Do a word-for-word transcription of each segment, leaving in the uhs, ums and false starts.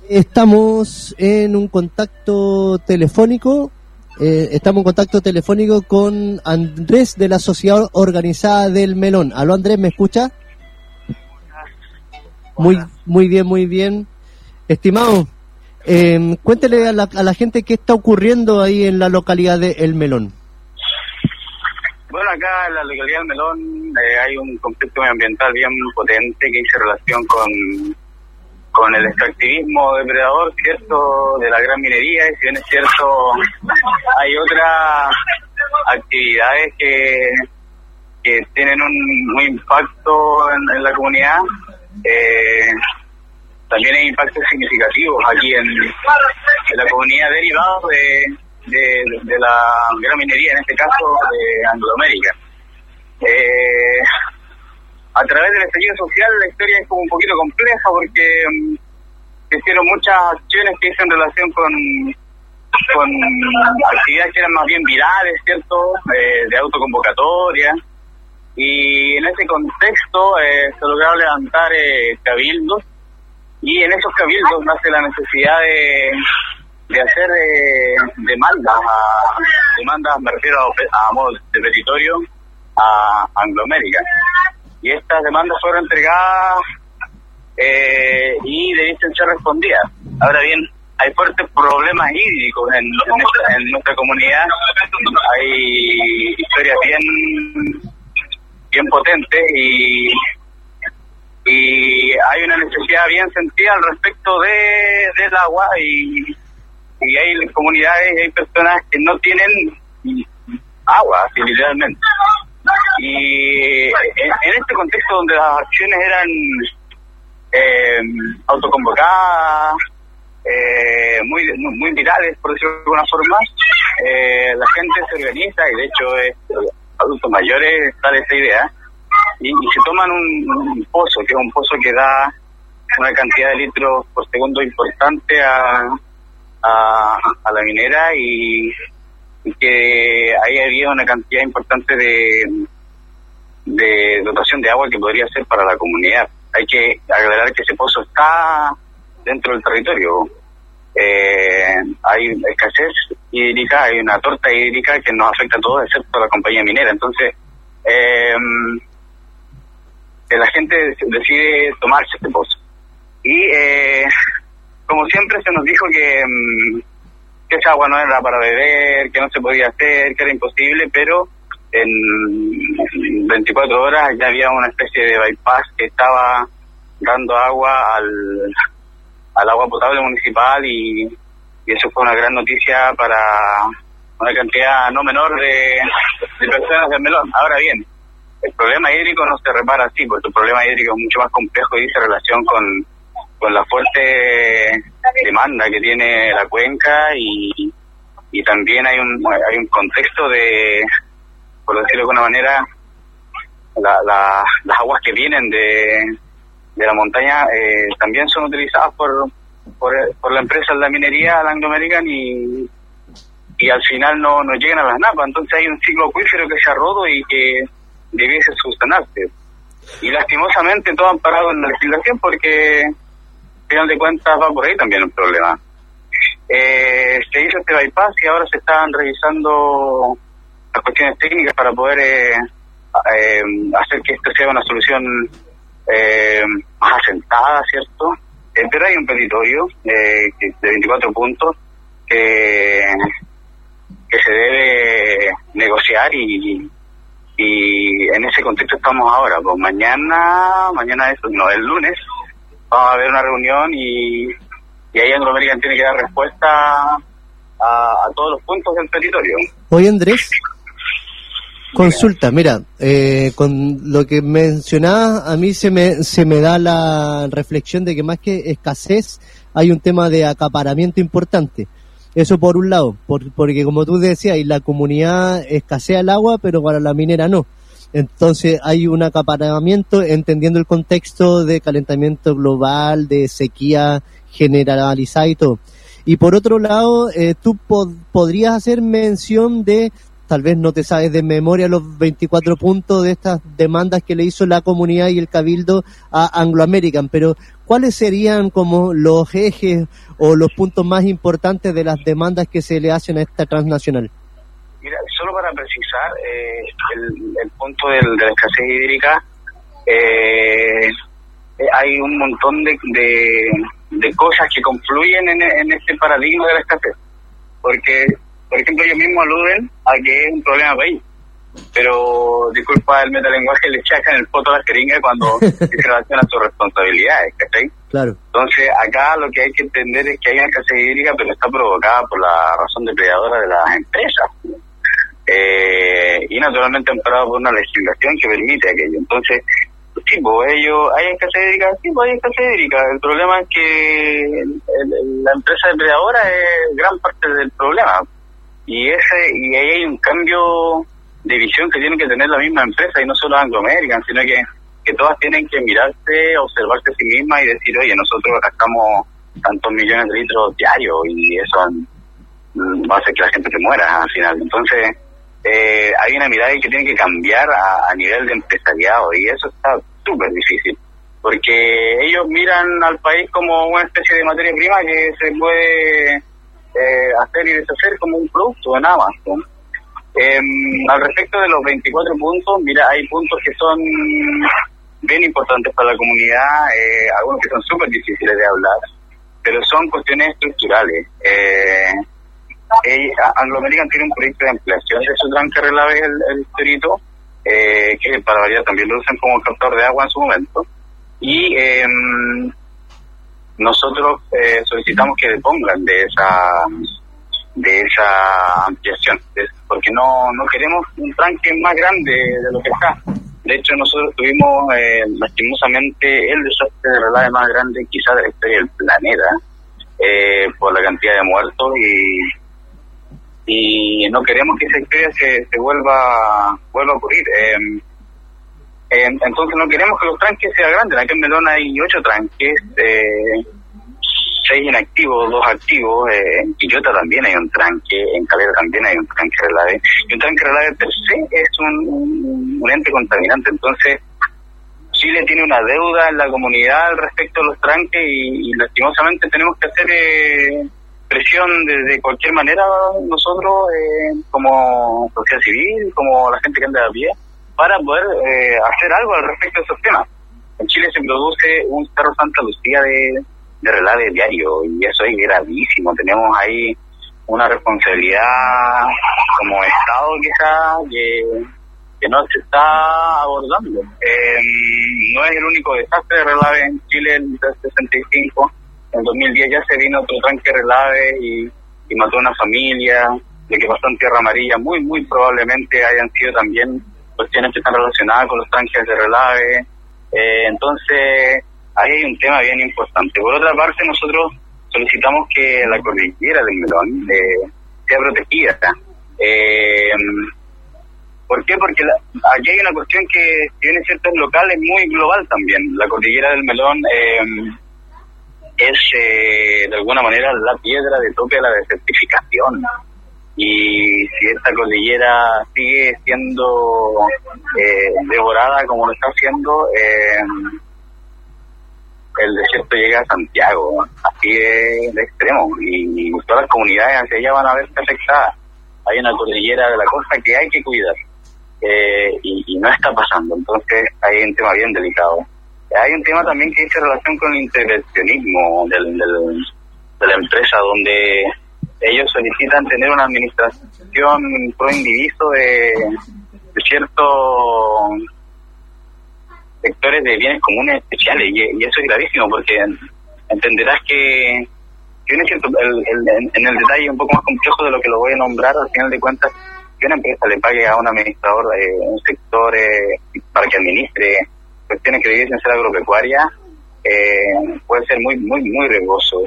Estamos en un contacto telefónico, eh, estamos en contacto telefónico con Andrés de la Sociedad Organizada del Melón. ¿Aló, Andrés, me escucha? Muy, muy bien, muy bien. Estimado, eh, cuéntele a la, a la gente qué está ocurriendo ahí en la localidad de El Melón. Bueno, acá en la localidad del Melón eh, hay un conflicto medioambiental bien potente que hizo relación con, con el extractivismo depredador, ¿cierto?, de la gran minería, y si bien es cierto, hay otras actividades que, que tienen un, un impacto en, en la comunidad. Eh, también hay impactos significativos aquí en, en la comunidad derivados de De, de la gran minería, en este caso de Anglo American. Eh, a través del estallido social la historia es como un poquito compleja porque um, se hicieron muchas acciones que hizo en relación con con actividades que eran más bien virales, ¿cierto?, eh, de autoconvocatoria, y en ese contexto eh, se lograron levantar eh, cabildos, y en esos cabildos nace la necesidad de de hacer eh, demandas, a, demandas me refiero a, a modo de petitorio a Anglo American. Y estas demandas fueron entregadas eh, y debían ser respondidas. Ahora bien, hay fuertes problemas hídricos en, en, esta, en nuestra comunidad. Hay historias bien, bien potentes y, y hay una necesidad bien sentida al respecto de del agua, y y hay comunidades, hay personas que no tienen agua, así, literalmente. Y en, en este contexto donde las acciones eran eh, autoconvocadas, eh, muy, muy muy virales, por decirlo de alguna forma, eh, la gente se organiza, y de hecho eh, adultos mayores sale esa idea, y, y se toman un, un pozo, que es un pozo que da una cantidad de litros por segundo importante a A, a la minera, y, y que ahí había una cantidad importante de, de dotación de agua que podría ser para la comunidad. Hay que aclarar que ese pozo está dentro del territorio. Eh, hay escasez hídrica, hay una torta hídrica que nos afecta a todos excepto a la compañía minera. Entonces eh, la gente decide tomarse este pozo, y eh, como siempre se nos dijo que, que esa agua no era para beber, que no se podía hacer, que era imposible, pero en veinticuatro horas ya había una especie de bypass que estaba dando agua al, al agua potable municipal, y, y eso fue una gran noticia para una cantidad no menor de, de personas del Melón. Ahora bien, el problema hídrico no se repara así, porque el problema hídrico es mucho más complejo y dice relación con con la fuerte demanda que tiene la cuenca, y, y también hay un hay un contexto de, por decirlo de alguna manera, la, la, las aguas que vienen de, de la montaña eh, también son utilizadas por, por por la empresa de la minería, la Anglo American, y, y al final no, no llegan a las napas. Entonces hay un ciclo acuífero que se ha roto y que debiese subsanarse. Y lastimosamente todos han parado en la legislación porque, al final de cuentas, va por ahí también un problema. Eh, se hizo este bypass y ahora se están revisando las cuestiones técnicas para poder eh, eh, hacer que esto sea una solución eh, más asentada, ¿cierto? Eh, pero hay un petitorio eh, de veinticuatro puntos que, que se debe negociar, y, y en ese contexto estamos ahora. Pues mañana, mañana eso, no, el lunes, vamos a ver una reunión, y, y ahí Anglo American tiene que dar respuesta a, a todos los puntos del territorio. Oye, Andrés, consulta, mira, eh, con lo que mencionabas, a mí se me se me da la reflexión de que más que escasez hay un tema de acaparamiento importante. Eso por un lado, por, porque como tú decías, la comunidad escasea el agua, pero para la minera no. Entonces hay un acaparamiento, entendiendo el contexto de calentamiento global, de sequía generalizada y todo. Y por otro lado, eh, tú pod- podrías hacer mención de tal vez no te sabes de memoria los veinticuatro puntos de estas demandas que le hizo la comunidad y el Cabildo a Anglo American, pero ¿cuáles serían como los ejes o los puntos más importantes de las demandas que se le hacen a esta transnacional? Mira, solo para precisar, eh, el, el punto del, de la escasez hídrica, eh, eh, hay un montón de, de, de cosas que confluyen en, en este paradigma de la escasez, porque, por ejemplo, ellos mismos aluden a que es un problema país, pero, disculpa el metalenguaje, le chacan el poto a la jeringa cuando se relaciona a sus responsabilidades, ¿cachai? Claro. Entonces, acá lo que hay que entender es que hay una escasez hídrica, pero está provocada por la razón depredadora de las empresas. Eh, y naturalmente amparado por una legislación que permite aquello. Entonces, sí, pues ellos, hay escasez hídrica, sí, pues hay escasez hídrica. El problema es que el, el, la empresa depredadora es gran parte del problema. Y ese y ahí hay un cambio de visión que tiene que tener la misma empresa, y no solo Anglo American, sino que, que todas tienen que mirarse, observarse a sí mismas y decir, oye, nosotros gastamos tantos millones de litros diarios y eso va a hacer que la gente se muera al final. Entonces, Eh, hay una mirada que tiene que cambiar a, a nivel de empresariado, y eso está súper difícil, porque ellos miran al país como una especie de materia prima que se puede eh, hacer y deshacer como un producto en Amazon. Eh, al respecto de los veinticuatro puntos, mira, hay puntos que son bien importantes para la comunidad, eh, algunos que son súper difíciles de hablar, pero son cuestiones estructurales. Eh, Eh, Anglo American tiene un proyecto de ampliación de su tranque relave, el, el Torito, eh, que para variar también lo usan como captador de agua en su momento, y eh, nosotros eh, solicitamos que depongan de esa de esa ampliación, porque no no queremos un tranque más grande de lo que está. De hecho, nosotros tuvimos eh, lastimosamente el desastre de relave más grande quizás de la historia del planeta, eh, por la cantidad de muertos, y y no queremos que esa historia se, se vuelva vuelva a ocurrir. Eh, eh, entonces no queremos que los tranques sean grandes. Aquí en Melón hay ocho tranques, eh, seis inactivos, dos activos, eh, en Quillota también hay un tranque, en Calera también hay un tranque relave, y un tranque relave per se es un, un, un ente contaminante. Entonces Chile tiene una deuda en la comunidad al respecto de los tranques, y, y lastimosamente tenemos que hacer eh, presión de, de cualquier manera nosotros, eh, como sociedad civil, como la gente que anda a pie, para poder eh, hacer algo al respecto de esos temas. En Chile se produce un Cerro Santa Lucía de, de relave diario, y eso es gravísimo. Tenemos ahí una responsabilidad como Estado quizás que, que no se está abordando. Eh, no es el único desastre de relave en Chile en el sesenta y cinco. En dos mil diez ya se vino otro tranque relave y, y mató a una familia. De que pasó en Tierra Amarilla, muy, muy probablemente hayan sido también cuestiones que están relacionadas con los tranques de relave. Eh, entonces, ahí hay un tema bien importante. Por otra parte, nosotros solicitamos que la cordillera del Melón eh, sea protegida. Eh, ¿Por qué? Porque la, aquí hay una cuestión que, si bien es cierto, es local, es muy global también. La cordillera del Melón eh, es, eh, de alguna manera, la piedra de tope de la desertificación. Y si esta cordillera sigue siendo eh, devorada como lo está haciendo, eh, el desierto llega a Santiago, así de, de extremo, y, y todas las comunidades hacia allá van a verse afectadas. Hay una cordillera de la costa que hay que cuidar, eh, y, y no está pasando. Entonces hay un tema bien delicado. Hay un tema también que dice relación con el intervencionismo del, del, de la empresa, donde ellos solicitan tener una administración pro indiviso de, de ciertos sectores de bienes comunes especiales, y, y eso es gravísimo, porque entenderás que, que es cierto, el, el, en el detalle un poco más complejo de lo que lo voy a nombrar, al final de cuentas, que una empresa le pague a un administrador de un sector eh, para que administre cuestiones que debiesen ser agropecuarias, eh, puede ser muy, muy, muy riesgoso.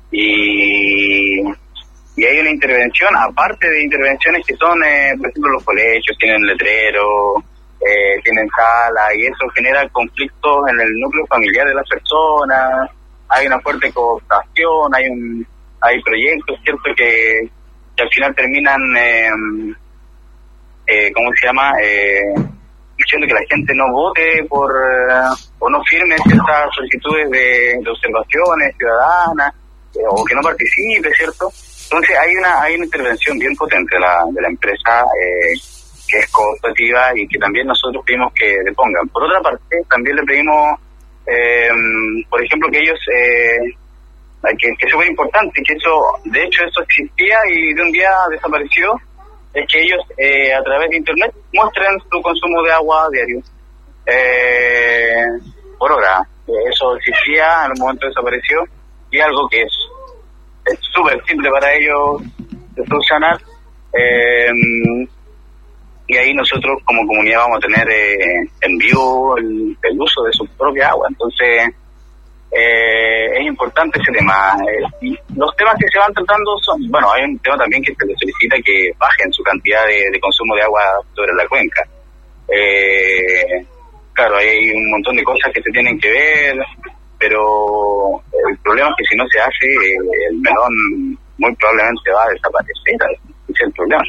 Y Y hay una intervención, aparte de intervenciones que son, eh, por ejemplo, los colegios tienen letreros, eh, tienen sala, y eso genera conflictos en el núcleo familiar de las personas. Hay una fuerte cooptación, hay un hay proyectos, cierto, que, que al final terminan eh, eh, ¿cómo se llama? Eh, diciendo que la gente no vote por uh, o no firme ciertas solicitudes de, de observaciones ciudadanas eh, o que no participe, ¿cierto? Entonces hay una hay una intervención bien potente de la, de la empresa eh, que es cooperativa y que también nosotros pedimos que le pongan. Por otra parte, también le pedimos, eh, por ejemplo, que ellos, eh, que, que es súper importante, que eso, de hecho eso existía y de un día desapareció, es que ellos eh, a través de internet muestren su consumo de agua diario eh, por hora. Eso existía, en un momento desapareció y algo que es es súper simple para ellos de solucionar eh, y ahí nosotros como comunidad vamos a tener eh, en vivo el, el uso de su propia agua. Entonces eh, es importante ese tema. Eh, y los temas que se van tratando son, bueno, hay un tema también que se le solicita que bajen su cantidad de, de consumo de agua sobre la cuenca. Eh, claro, hay un montón de cosas que se tienen que ver, pero el problema es que si no se hace, el melón muy probablemente va a desaparecer. Ese es el problema.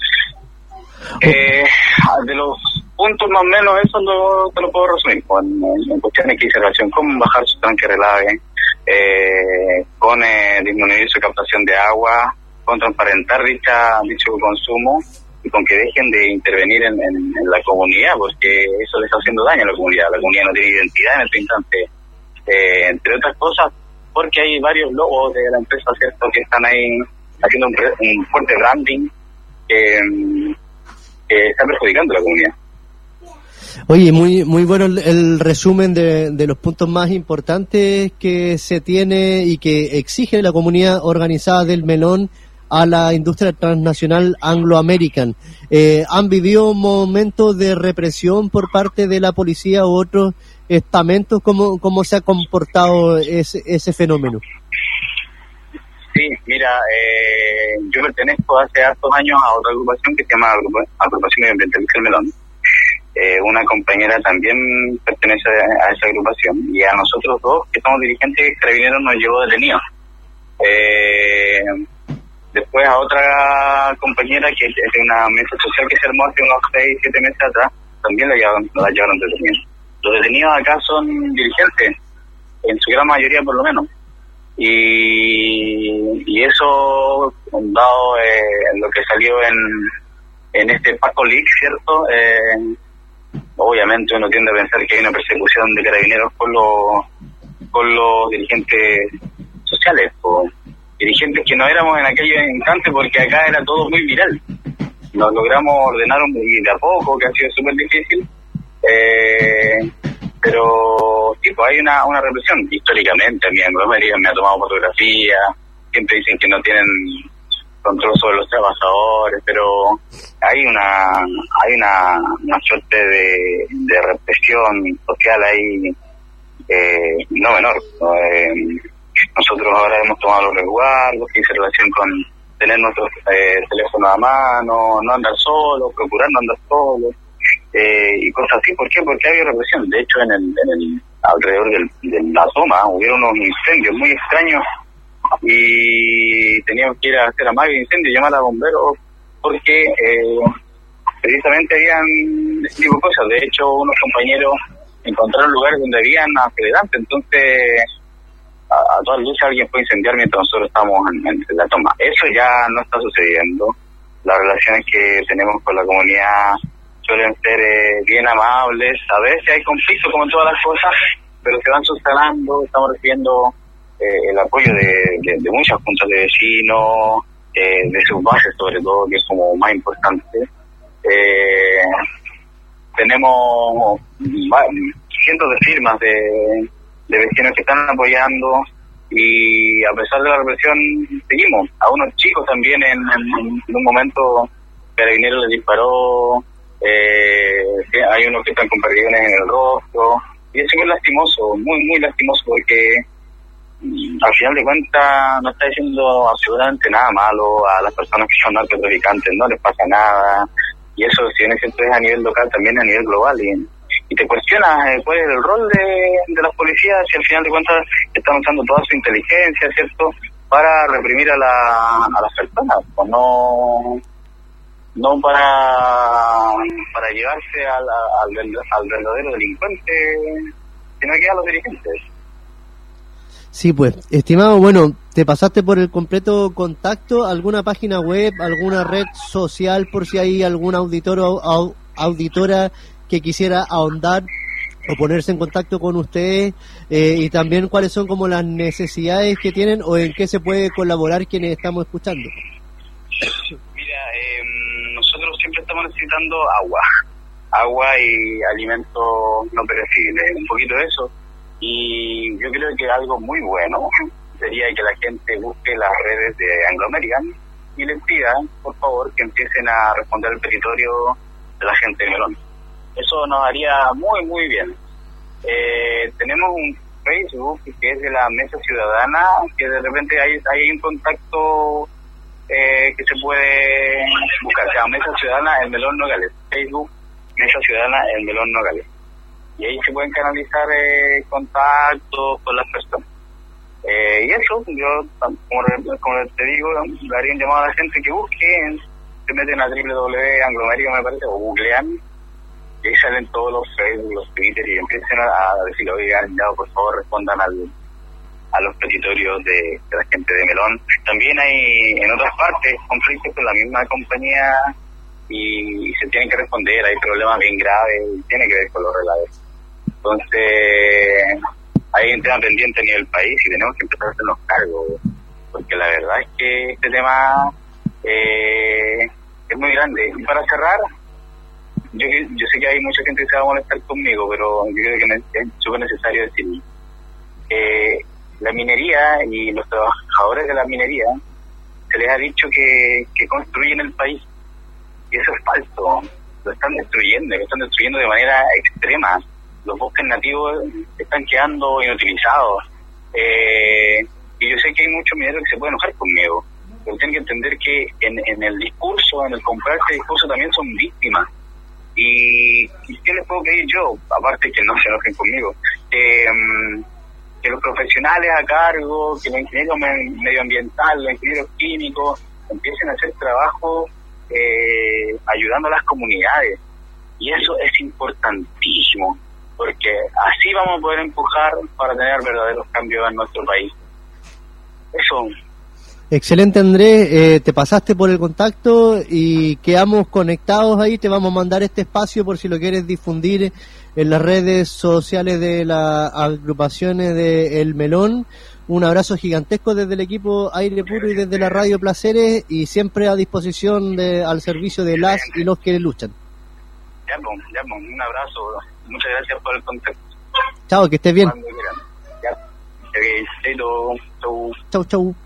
Eh, de los puntos más o menos, eso lo, te lo puedo resumir. Con, en cuestiones que hice relación con bajar su tanque relave, eh, con eh, disminuir su captación de agua, con transparentar dicha dicho consumo y con que dejen de intervenir en, en, en la comunidad, porque eso le está haciendo daño a la comunidad. La comunidad no tiene identidad en este instante. Eh, entre otras cosas, porque hay varios logos de la empresa, ¿cierto?, que están ahí haciendo un, un fuerte branding que, que está perjudicando a la comunidad. Oye, muy muy bueno el, el resumen de, de los puntos más importantes que se tiene y que exige la comunidad organizada del melón a la industria transnacional Anglo American. Eh, ¿Han vivido momentos de represión por parte de la policía u otros estamentos? ¿Cómo, cómo se ha comportado ese, ese fenómeno? Sí, mira, eh, yo pertenezco hace hartos años a otra agrupación que se llama Agrupación Medioambiental del Melón. Eh, una compañera también pertenece a esa agrupación y a nosotros dos, que somos dirigentes carabineros, nos llevó detenidos. Eh, después a otra compañera que es de una mesa social que se armó hace unos seis, siete meses atrás, también la llevaron, la llevaron detenidos. Los detenidos acá son dirigentes, en su gran mayoría por lo menos. Y, y eso, dado eh, lo que salió en, en este Paco Leak, ¿cierto? Eh, obviamente uno tiende a pensar que hay una persecución de carabineros con los, con los dirigentes sociales, o dirigentes que no éramos en aquellos instantes, porque acá era todo muy viral. Nos logramos ordenar un, de a poco, que ha sido súper difícil. Eh, pero tipo hay una una represión históricamente. A mí en Romería me ha tomado fotografías, siempre dicen que no tienen control sobre los trabajadores, pero hay una hay una, una suerte de, de represión social ahí eh, no menor. Eh, nosotros ahora hemos tomado los resguardos que hice relación con tener nuestros eh, teléfonos a mano, no andar solo, procurar no andar solo. Eh, y cosas así. ¿Por qué? Porque hay represión. De hecho, en el, en el alrededor del, de la toma hubieron unos incendios muy extraños y teníamos que ir a hacer amague de incendio, llamar a bomberos, porque eh, precisamente habían este tipo de cosas. De hecho, unos compañeros encontraron lugares donde habían acelerantes, entonces a, a todas luces alguien fue a incendiar mientras nosotros estábamos en, en la toma. Eso ya no está sucediendo. Las relaciones que tenemos con la comunidad suelen ser eh, bien amables. A veces hay conflictos como en todas las cosas, pero se van subsanando. Estamos recibiendo eh, el apoyo de, de, de muchas juntas de vecinos, eh, de sus bases sobre todo, que es como más importante. Eh, tenemos cientos de firmas de, de vecinos que están apoyando y a pesar de la represión seguimos. A unos chicos también en, en, en un momento Carabineros les disparó. Eh, hay unos que están con perdigones en el rostro y eso es muy lastimoso, muy muy lastimoso, porque al final de cuentas no está diciendo absolutamente nada malo a las personas que son narcotraficantes, no les pasa nada, y eso si bien es cierto es a nivel local, también a nivel global, y, y te cuestionas eh, cuál es el rol de, de las policías, si al final de cuentas están usando toda su inteligencia, ¿cierto?, para reprimir a, la, a las personas, o no. no para para llevarse al, al, al verdadero delincuente, sino que a los dirigentes. Sí, pues, estimado, bueno, te pasaste por el completo contacto, alguna página web, alguna red social, por si hay algún auditor o au, auditora que quisiera ahondar o ponerse en contacto con ustedes, eh, y también cuáles son como las necesidades que tienen o en qué se puede colaborar quienes estamos escuchando. Mira, eh, nosotros siempre estamos necesitando agua, agua y alimentos no perecibles, un poquito de eso. Y yo creo que algo muy bueno sería que la gente busque las redes de Anglo American y les pida, por favor, que empiecen a responder al petitorio de la gente de Melón. Eso nos haría muy, muy bien. Eh, tenemos un Facebook que es de la Mesa Ciudadana, que de repente hay, hay un contacto eh, que se puede buscar. Se llama Mesa Ciudadana El Melón Nogales. Facebook, Mesa Ciudadana El Melón Nogales. Y ahí se pueden canalizar eh, contactos con las personas. Eh, y eso, yo, como, como te digo, le haría un llamado a la gente que busquen, se meten a doble u doble u doble u punto anglo american, me parece, o googlean, y ahí salen todos los Facebook, los Twitter, y empiecen a, a decir, oigan, ya, por favor, respondan al, a los petitorios de, de la gente de Melón. También hay en otras partes conflictos con la misma compañía y, y se tienen que responder, hay problemas bien graves, y tiene que ver con los relatos. Entonces, hay un tema pendiente a nivel país y tenemos que empezar a hacernos cargo, porque la verdad es que este tema eh, es muy grande. Y para cerrar, yo, yo sé que hay mucha gente que se va a molestar conmigo, pero yo creo que es súper necesario decir, eh, la minería y los trabajadores de la minería, se les ha dicho que, que construyen el país, y eso es falso. Lo están destruyendo, lo están destruyendo de manera extrema. Los bosques nativos están quedando inutilizados. Eh, y yo sé que hay muchos mineros que se pueden enojar conmigo, pero tienen que entender que en, en el discurso, en el comprar este discurso, también son víctimas. Y, ¿y qué les puedo pedir yo? Aparte que no se enojen conmigo. Eh, que los profesionales a cargo, que los ingenieros medioambientales, los ingenieros químicos, empiecen a hacer trabajo eh, ayudando a las comunidades. Y eso es importantísimo, porque así vamos a poder empujar para tener verdaderos cambios en nuestro país. Eso. Excelente, Andrés, eh, te pasaste por el contacto y quedamos conectados ahí. Te vamos a mandar este espacio por si lo quieres difundir en las redes sociales de las agrupaciones de El Melón. Un abrazo gigantesco desde el equipo Aire Puro y desde la Radio Placeres, y siempre a disposición de, al servicio de las y los que luchan. Ya, bon, ya, bon, un abrazo, muchas gracias por el contacto. Chao, que estés bien. Ya, chau, chau. Chau, chau.